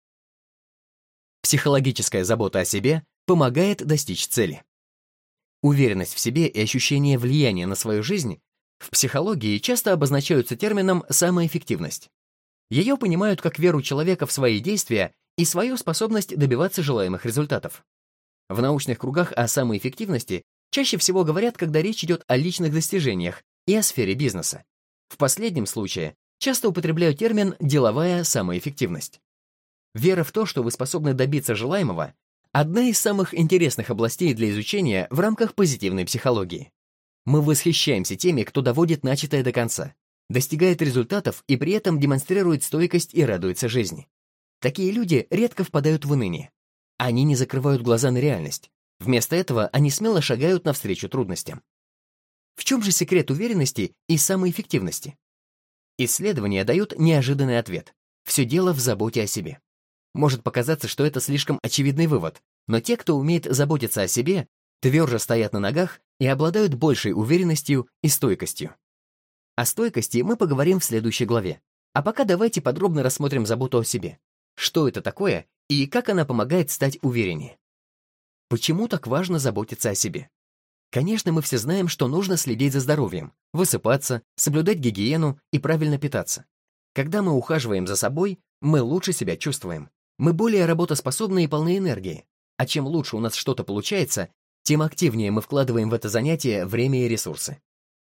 Психологическая забота о себе помогает достичь цели. Уверенность в себе и ощущение влияния на свою жизнь в психологии часто обозначаются термином «самоэффективность». Ее понимают как веру человека в свои действия и свою способность добиваться желаемых результатов. В научных кругах о самоэффективности чаще всего говорят, когда речь идет о личных достижениях и о сфере бизнеса. В последнем случае часто употребляют термин «деловая самоэффективность». Вера в то, что вы способны добиться желаемого, одна из самых интересных областей для изучения в рамках позитивной психологии. Мы восхищаемся теми, кто доводит начатое до конца, достигает результатов и при этом демонстрирует стойкость и радуется жизни. Такие люди редко впадают в уныние. Они не закрывают глаза на реальность. Вместо этого они смело шагают навстречу трудностям. В чем же секрет уверенности и самоэффективности? Исследования дают неожиданный ответ. Все дело в заботе о себе. Может показаться, что это слишком очевидный вывод, но те, кто умеет заботиться о себе, тверже стоят на ногах и обладают большей уверенностью и стойкостью. О стойкости мы поговорим в следующей главе. А пока давайте подробно рассмотрим заботу о себе. Что это такое и как она помогает стать увереннее? Почему так важно заботиться о себе? Конечно, мы все знаем, что нужно следить за здоровьем, высыпаться, соблюдать гигиену и правильно питаться. Когда мы ухаживаем за собой, мы лучше себя чувствуем. Мы более работоспособны и полны энергии. А чем лучше у нас что-то получается, тем активнее мы вкладываем в это занятие время и ресурсы.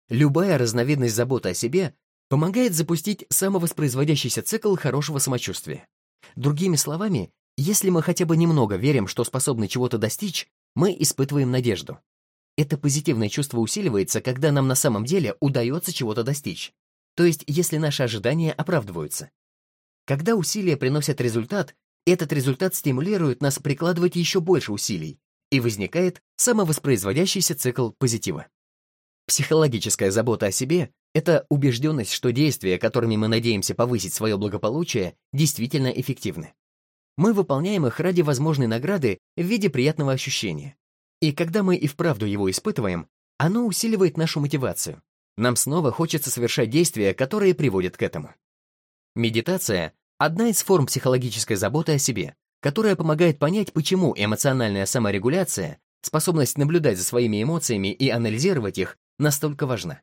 Любая разновидность заботы о себе помогает запустить самовоспроизводящийся цикл хорошего самочувствия. Другими словами, если мы хотя бы немного верим, что способны чего-то достичь, мы испытываем надежду. Это позитивное чувство усиливается, когда нам на самом деле удается чего-то достичь. То есть, если наши ожидания оправдываются. Когда усилия приносят результат, этот результат стимулирует нас прикладывать еще больше усилий, и возникает самовоспроизводящийся цикл позитива. Психологическая забота о себе — это убежденность, что действия, которыми мы надеемся повысить свое благополучие, действительно эффективны. Мы выполняем их ради возможной награды в виде приятного ощущения. И когда мы и вправду его испытываем, оно усиливает нашу мотивацию. Нам снова хочется совершать действия, которые приводят к этому. Медитация — одна из форм психологической заботы о себе, которая помогает понять, почему эмоциональная саморегуляция, способность наблюдать за своими эмоциями и анализировать их, настолько важна.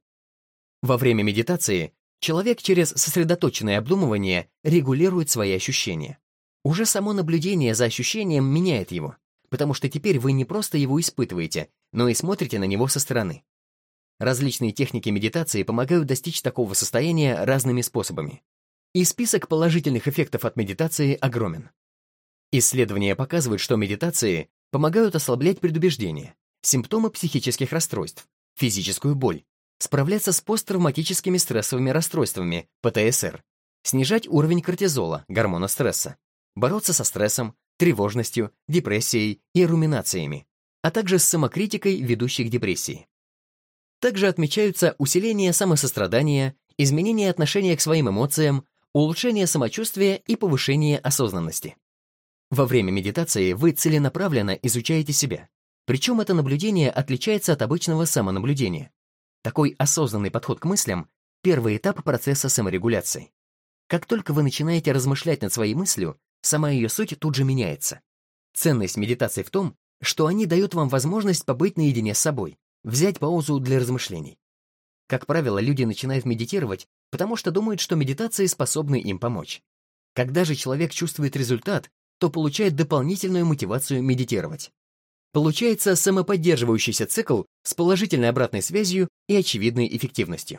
Во время медитации человек через сосредоточенное обдумывание регулирует свои ощущения. Уже само наблюдение за ощущением меняет его, потому что теперь вы не просто его испытываете, но и смотрите на него со стороны. Различные техники медитации помогают достичь такого состояния разными способами. И список положительных эффектов от медитации огромен. Исследования показывают, что медитации помогают ослаблять предубеждения, симптомы психических расстройств, физическую боль, справляться с посттравматическими стрессовыми расстройствами, ПТСР, снижать уровень кортизола, гормона стресса, бороться со стрессом, тревожностью, депрессией и руминациями, а также с самокритикой, ведущей к депрессии. Также отмечаются усиление самосострадания, изменение отношения к своим эмоциям, улучшение самочувствия и повышение осознанности. Во время медитации вы целенаправленно изучаете себя, причем это наблюдение отличается от обычного самонаблюдения. Такой осознанный подход к мыслям — первый этап процесса саморегуляции. Как только вы начинаете размышлять над своей мыслью, сама ее суть тут же меняется. Ценность медитации в том, что они дают вам возможность побыть наедине с собой, взять паузу для размышлений. Как правило, люди начинают медитировать, потому что думают, что медитации способны им помочь. Когда же человек чувствует результат, то получает дополнительную мотивацию медитировать. Получается самоподдерживающийся цикл с положительной обратной связью и очевидной эффективностью.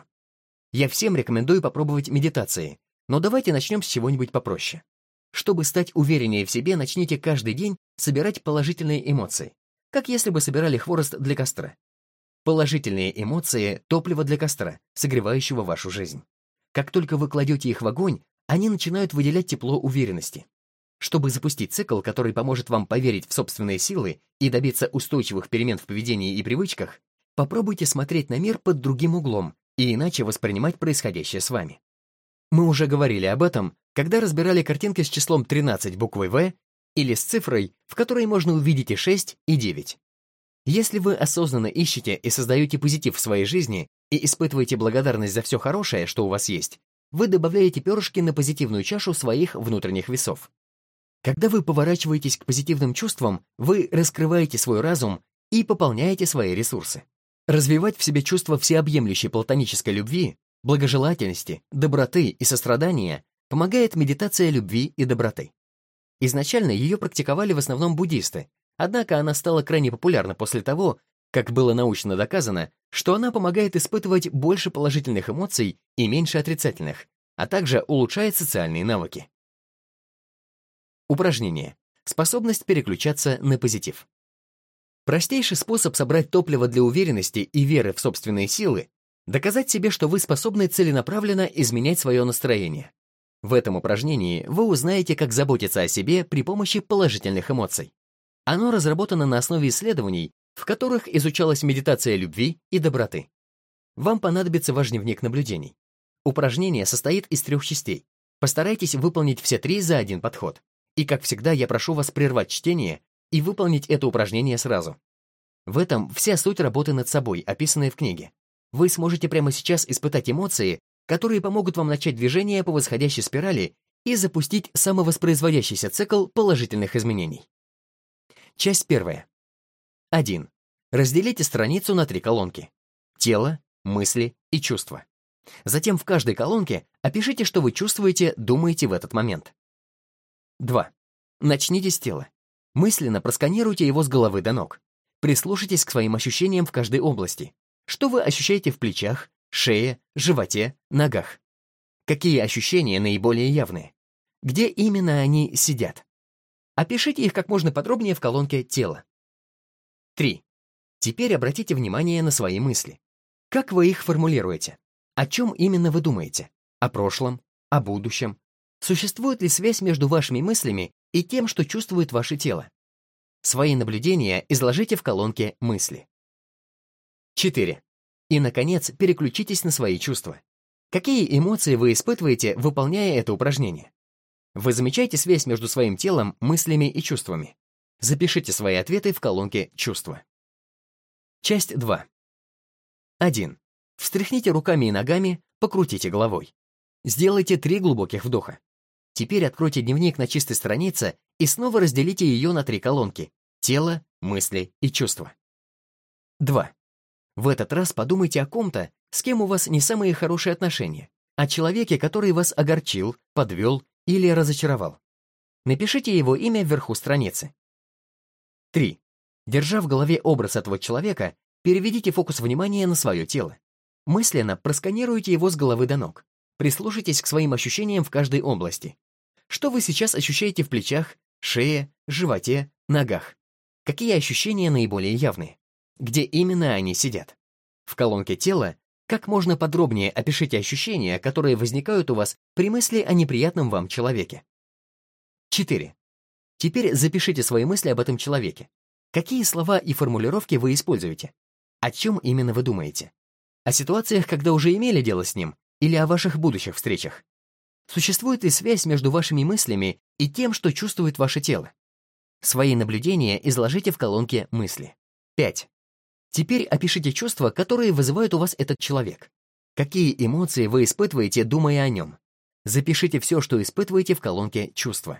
Я всем рекомендую попробовать медитации, но давайте начнем с чего-нибудь попроще. Чтобы стать увереннее в себе, начните каждый день собирать положительные эмоции, как если бы собирали хворост для костра. Положительные эмоции — топливо для костра, согревающего вашу жизнь. Как только вы кладете их в огонь, они начинают выделять тепло уверенности. Чтобы запустить цикл, который поможет вам поверить в собственные силы и добиться устойчивых перемен в поведении и привычках, попробуйте смотреть на мир под другим углом и иначе воспринимать происходящее с вами. Мы уже говорили об этом, когда разбирали картинки с числом 13 буквой «В» или с цифрой, в которой можно увидеть и 6, и 9. Если вы осознанно ищете и создаете позитив в своей жизни и испытываете благодарность за все хорошее, что у вас есть, вы добавляете перышки на позитивную чашу своих внутренних весов. Когда вы поворачиваетесь к позитивным чувствам, вы раскрываете свой разум и пополняете свои ресурсы. Развивать в себе чувство всеобъемлющей платонической любви, благожелательности, доброты и сострадания помогает медитация любви и доброты. Изначально ее практиковали в основном буддисты, однако она стала крайне популярна после того, как было научно доказано, что она помогает испытывать больше положительных эмоций и меньше отрицательных, а также улучшает социальные навыки. Упражнение. Способность переключаться на позитив. Простейший способ собрать топливо для уверенности и веры в собственные силы — доказать себе, что вы способны целенаправленно изменять свое настроение. В этом упражнении вы узнаете, как заботиться о себе при помощи положительных эмоций. Оно разработано на основе исследований, в которых изучалась медитация любви и доброты. Вам понадобится ваш дневник наблюдений. Упражнение состоит из 3 частей. Постарайтесь выполнить все 3 за один подход. И, как всегда, я прошу вас прервать чтение и выполнить это упражнение сразу. В этом вся суть работы над собой, описанная в книге. Вы сможете прямо сейчас испытать эмоции, которые помогут вам начать движение по восходящей спирали и запустить самовоспроизводящийся цикл положительных изменений. Часть 1. 1. Разделите страницу на 3 колонки. Тело, мысли и чувства. Затем в каждой колонке опишите, что вы чувствуете, думаете в этот момент. 2. Начните с тела. Мысленно просканируйте его с головы до ног. Прислушайтесь к своим ощущениям в каждой области. Что вы ощущаете в плечах, шее, животе, ногах? Какие ощущения наиболее явные? Где именно они сидят? Опишите их как можно подробнее в колонке «Тело». 3. Теперь обратите внимание на свои мысли. Как вы их формулируете? О чем именно вы думаете? О прошлом? О будущем? Существует ли связь между вашими мыслями и тем, что чувствует ваше тело? Свои наблюдения изложите в колонке «Мысли». 4. И, наконец, переключитесь на свои чувства. Какие эмоции вы испытываете, выполняя это упражнение? Вы замечаете связь между своим телом, мыслями и чувствами? Запишите свои ответы в колонке «Чувства». Часть 2. 1. Встряхните руками и ногами, покрутите головой. Сделайте 3 глубоких вдоха. Теперь откройте дневник на чистой странице и снова разделите ее на 3 колонки: тело, мысли и чувства. 2. В этот раз подумайте о ком-то, с кем у вас не самые хорошие отношения, о человеке, который вас огорчил, подвел или разочаровал. Напишите его имя вверху страницы. 3. Держа в голове образ этого человека, переведите фокус внимания на свое тело. Мысленно просканируйте его с головы до ног. Прислушайтесь к своим ощущениям в каждой области. Что вы сейчас ощущаете в плечах, шее, животе, ногах? Какие ощущения наиболее явные? Где именно они сидят? В колонке «Тело» как можно подробнее опишите ощущения, которые возникают у вас при мысли о неприятном вам человеке. 4. Теперь запишите свои мысли об этом человеке. Какие слова и формулировки вы используете? О чем именно вы думаете? О ситуациях, когда уже имели дело с ним, или о ваших будущих встречах? Существует ли связь между вашими мыслями и тем, что чувствует ваше тело? Свои наблюдения изложите в колонке «Мысли». 5. Теперь опишите чувства, которые вызывает у вас этот человек. Какие эмоции вы испытываете, думая о нем? Запишите все, что испытываете, в колонке «Чувства».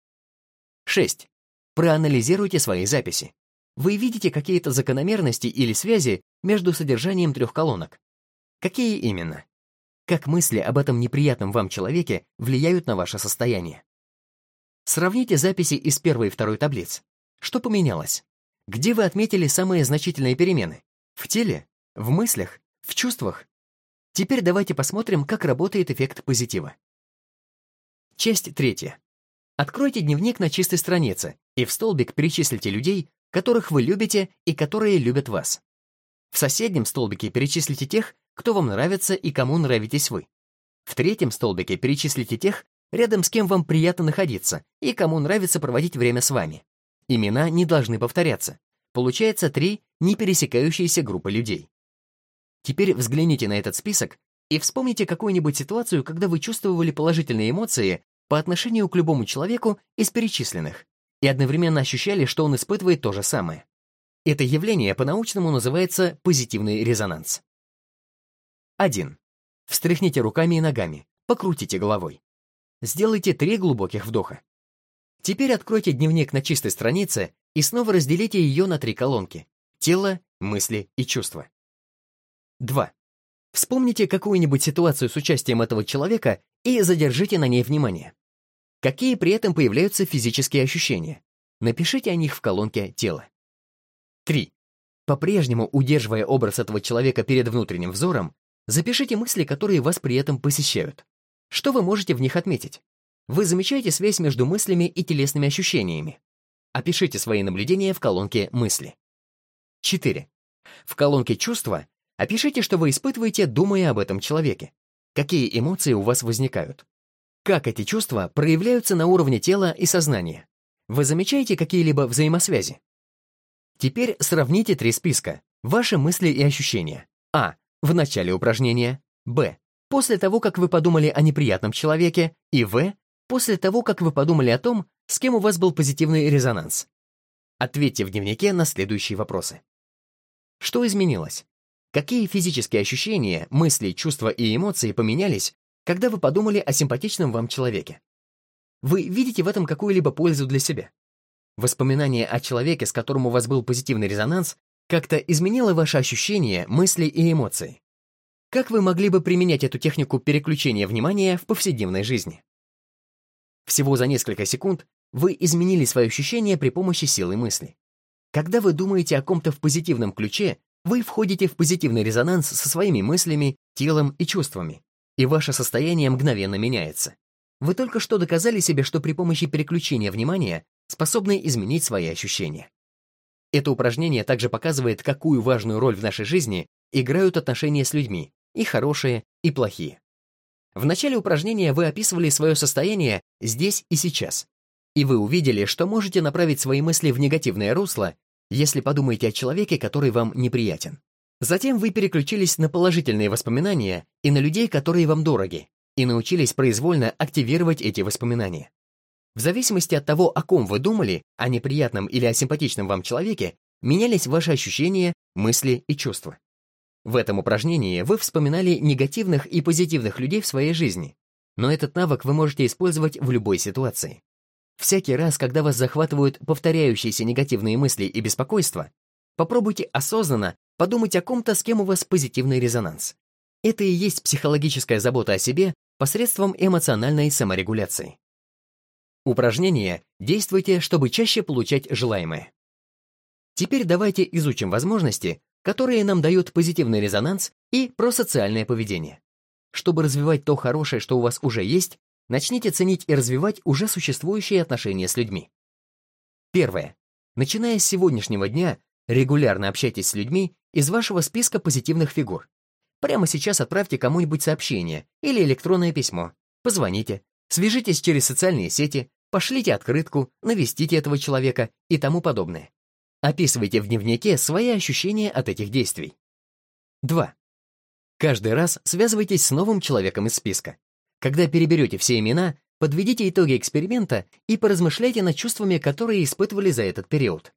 6. Проанализируйте свои записи. Вы видите какие-то закономерности или связи между содержанием 3 колонок? Какие именно? Как мысли об этом неприятном вам человеке влияют на ваше состояние? Сравните записи из 1 и 2 таблиц. Что поменялось? Где вы отметили самые значительные перемены? В теле? В мыслях? В чувствах? Теперь давайте посмотрим, как работает эффект позитива. Часть 3. Откройте дневник на чистой странице и в столбик перечислите людей, которых вы любите и которые любят вас. В соседнем столбике перечислите тех, кто вам нравится и кому нравитесь вы. В 3 столбике перечислите тех, рядом с кем вам приятно находиться и кому нравится проводить время с вами. Имена не должны повторяться. Получается 3 не пересекающиеся группы людей. Теперь взгляните на этот список и вспомните какую-нибудь ситуацию, когда вы чувствовали положительные эмоции по отношению к любому человеку из перечисленных и одновременно ощущали, что он испытывает то же самое. Это явление по-научному называется позитивный резонанс. 1. Встряхните руками и ногами, покрутите головой. Сделайте 3 глубоких вдоха. Теперь откройте дневник на чистой странице и снова разделите ее на 3 колонки: тело, мысли и чувства. 2. Вспомните какую-нибудь ситуацию с участием этого человека и задержите на ней внимание. Какие при этом появляются физические ощущения? Напишите о них в колонке «Тело». 3. По-прежнему, удерживая образ этого человека перед внутренним взором, запишите мысли, которые вас при этом посещают. Что вы можете в них отметить? Вы замечаете связь между мыслями и телесными ощущениями? Опишите свои наблюдения в колонке «Мысли». 4. В колонке «Чувства» опишите, что вы испытываете, думая об этом человеке. Какие эмоции у вас возникают? Как эти чувства проявляются на уровне тела и сознания? Вы замечаете какие-либо взаимосвязи? Теперь сравните 3 списка: ваши мысли и ощущения. А. В начале упражнения. Б. После того, как вы подумали о неприятном человеке. И В. После того, как вы подумали о том, с кем у вас был позитивный резонанс. Ответьте в дневнике на следующие вопросы. Что изменилось? Какие физические ощущения, мысли, чувства и эмоции поменялись, когда вы подумали о симпатичном вам человеке? Вы видите в этом какую-либо пользу для себя? Воспоминание о человеке, с которым у вас был позитивный резонанс, как-то изменило ваши ощущения, мысли и эмоции? Как вы могли бы применять эту технику переключения внимания в повседневной жизни? Всего за несколько секунд вы изменили свои ощущения при помощи силы мысли. Когда вы думаете о ком-то в позитивном ключе, Вы входите в позитивный резонанс со своими мыслями, телом и чувствами, и ваше состояние мгновенно меняется. Вы только что доказали себе, что при помощи переключения внимания способны изменить свои ощущения. Это упражнение также показывает, какую важную роль в нашей жизни играют отношения с людьми, и хорошие, и плохие. В начале упражнения вы описывали свое состояние здесь и сейчас, и вы увидели, что можете направить свои мысли в негативное русло, если подумаете о человеке, который вам неприятен. Затем вы переключились на положительные воспоминания и на людей, которые вам дороги, и научились произвольно активировать эти воспоминания. В зависимости от того, о ком вы думали, о неприятном или о симпатичном вам человеке, менялись ваши ощущения, мысли и чувства. В этом упражнении вы вспоминали негативных и позитивных людей в своей жизни, но этот навык вы можете использовать в любой ситуации. Всякий раз, когда вас захватывают повторяющиеся негативные мысли и беспокойство, попробуйте осознанно подумать о ком-то, с кем у вас позитивный резонанс. Это и есть психологическая забота о себе посредством эмоциональной саморегуляции. Упражнение «Действуйте, чтобы чаще получать желаемое». Теперь давайте изучим возможности, которые нам дают позитивный резонанс и просоциальное поведение. Чтобы развивать то хорошее, что у вас уже есть, начните ценить и развивать уже существующие отношения с людьми. Первое. Начиная с сегодняшнего дня, регулярно общайтесь с людьми из вашего списка позитивных фигур. Прямо сейчас отправьте кому-нибудь сообщение или электронное письмо, позвоните, свяжитесь через социальные сети, пошлите открытку, навестите этого человека и тому подобное. Описывайте в дневнике свои ощущения от этих действий. 2. Каждый раз связывайтесь с новым человеком из списка. Когда переберете все имена, подведите итоги эксперимента и поразмышляйте над чувствами, которые испытывали за этот период.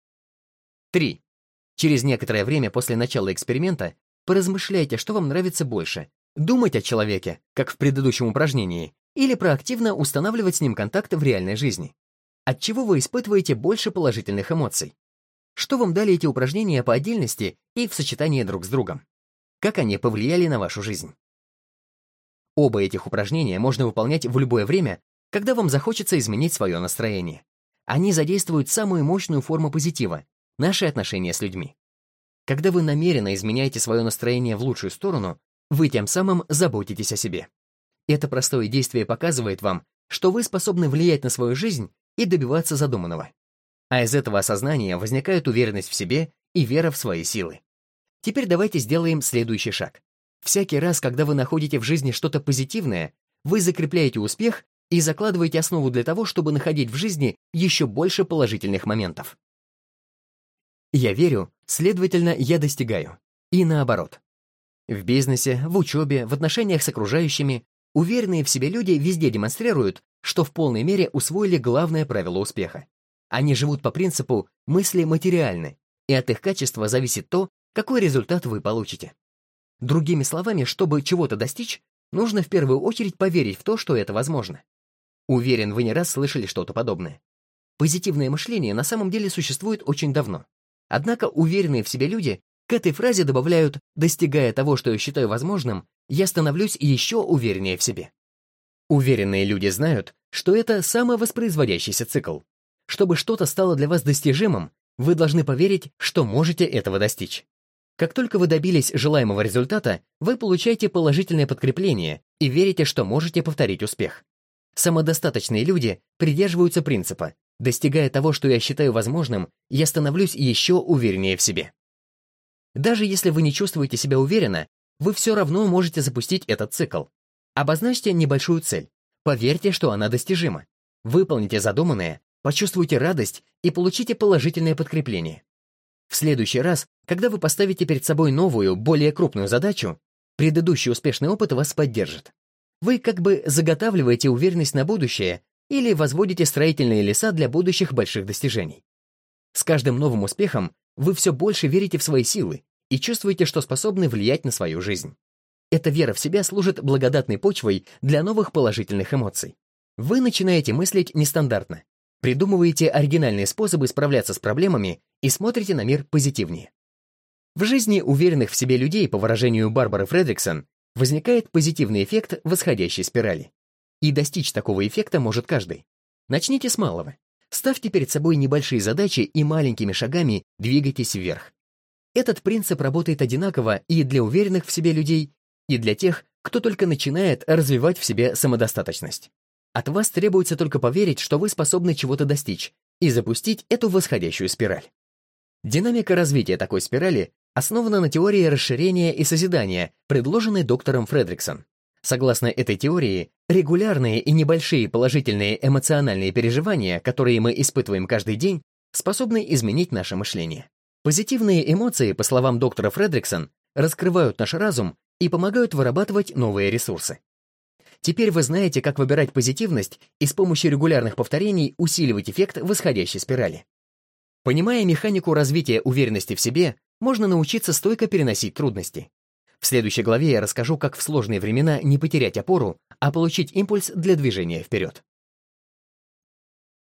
3. Через некоторое время после начала эксперимента поразмышляйте, что вам нравится больше: думать о человеке, как в предыдущем упражнении, или проактивно устанавливать с ним контакт в реальной жизни. От чего вы испытываете больше положительных эмоций? Что вам дали эти упражнения по отдельности и в сочетании друг с другом? Как они повлияли на вашу жизнь? Оба этих упражнения можно выполнять в любое время, когда вам захочется изменить свое настроение. Они задействуют самую мощную форму позитива — наши отношения с людьми. Когда вы намеренно изменяете свое настроение в лучшую сторону, вы тем самым заботитесь о себе. Это простое действие показывает вам, что вы способны влиять на свою жизнь и добиваться задуманного. А из этого осознания возникает уверенность в себе и вера в свои силы. Теперь давайте сделаем следующий шаг. Всякий раз, когда вы находите в жизни что-то позитивное, вы закрепляете успех и закладываете основу для того, чтобы находить в жизни еще больше положительных моментов. Я верю, следовательно, я достигаю. И наоборот. В бизнесе, в учебе, в отношениях с окружающими уверенные в себе люди везде демонстрируют, что в полной мере усвоили главное правило успеха. Они живут по принципу «мысли материальны», и от их качества зависит то, какой результат вы получите. Другими словами, чтобы чего-то достичь, нужно в первую очередь поверить в то, что это возможно. Уверен, вы не раз слышали что-то подобное. Позитивное мышление на самом деле существует очень давно. Однако уверенные в себе люди к этой фразе добавляют: «достигая того, что я считаю возможным, я становлюсь еще увереннее в себе». Уверенные люди знают, что это самовоспроизводящийся цикл. Чтобы что-то стало для вас достижимым, вы должны поверить, что можете этого достичь. Как только вы добились желаемого результата, вы получаете положительное подкрепление и верите, что можете повторить успех. Самодостаточные люди придерживаются принципа: достигая того, что я считаю возможным, я становлюсь еще увереннее в себе. Даже если вы не чувствуете себя уверенно, вы все равно можете запустить этот цикл. Обозначьте небольшую цель. Поверьте, что она достижима. Выполните задуманное, почувствуйте радость и получите положительное подкрепление. В следующий раз, когда вы поставите перед собой новую, более крупную задачу, предыдущий успешный опыт вас поддержит. Вы как бы заготавливаете уверенность на будущее или возводите строительные леса для будущих больших достижений. С каждым новым успехом вы все больше верите в свои силы и чувствуете, что способны влиять на свою жизнь. Эта вера в себя служит благодатной почвой для новых положительных эмоций. Вы начинаете мыслить нестандартно, придумываете оригинальные способы справляться с проблемами и смотрите на мир позитивнее. В жизни уверенных в себе людей, по выражению Барбары Фредриксон, возникает позитивный эффект восходящей спирали. И достичь такого эффекта может каждый. Начните с малого. Ставьте перед собой небольшие задачи и маленькими шагами двигайтесь вверх. Этот принцип работает одинаково и для уверенных в себе людей, и для тех, кто только начинает развивать в себе самодостаточность. От вас требуется только поверить, что вы способны чего-то достичь, и запустить эту восходящую спираль. Динамика развития такой спирали основана на теории расширения и созидания, предложенной доктором Фредриксон. Согласно этой теории, регулярные и небольшие положительные эмоциональные переживания, которые мы испытываем каждый день, способны изменить наше мышление. Позитивные эмоции, по словам доктора Фредриксон, раскрывают наш разум и помогают вырабатывать новые ресурсы. Теперь вы знаете, как выбирать позитивность и с помощью регулярных повторений усиливать эффект восходящей спирали. Понимая механику развития уверенности в себе, можно научиться стойко переносить трудности. В следующей главе я расскажу, как в сложные времена не потерять опору, а получить импульс для движения вперед.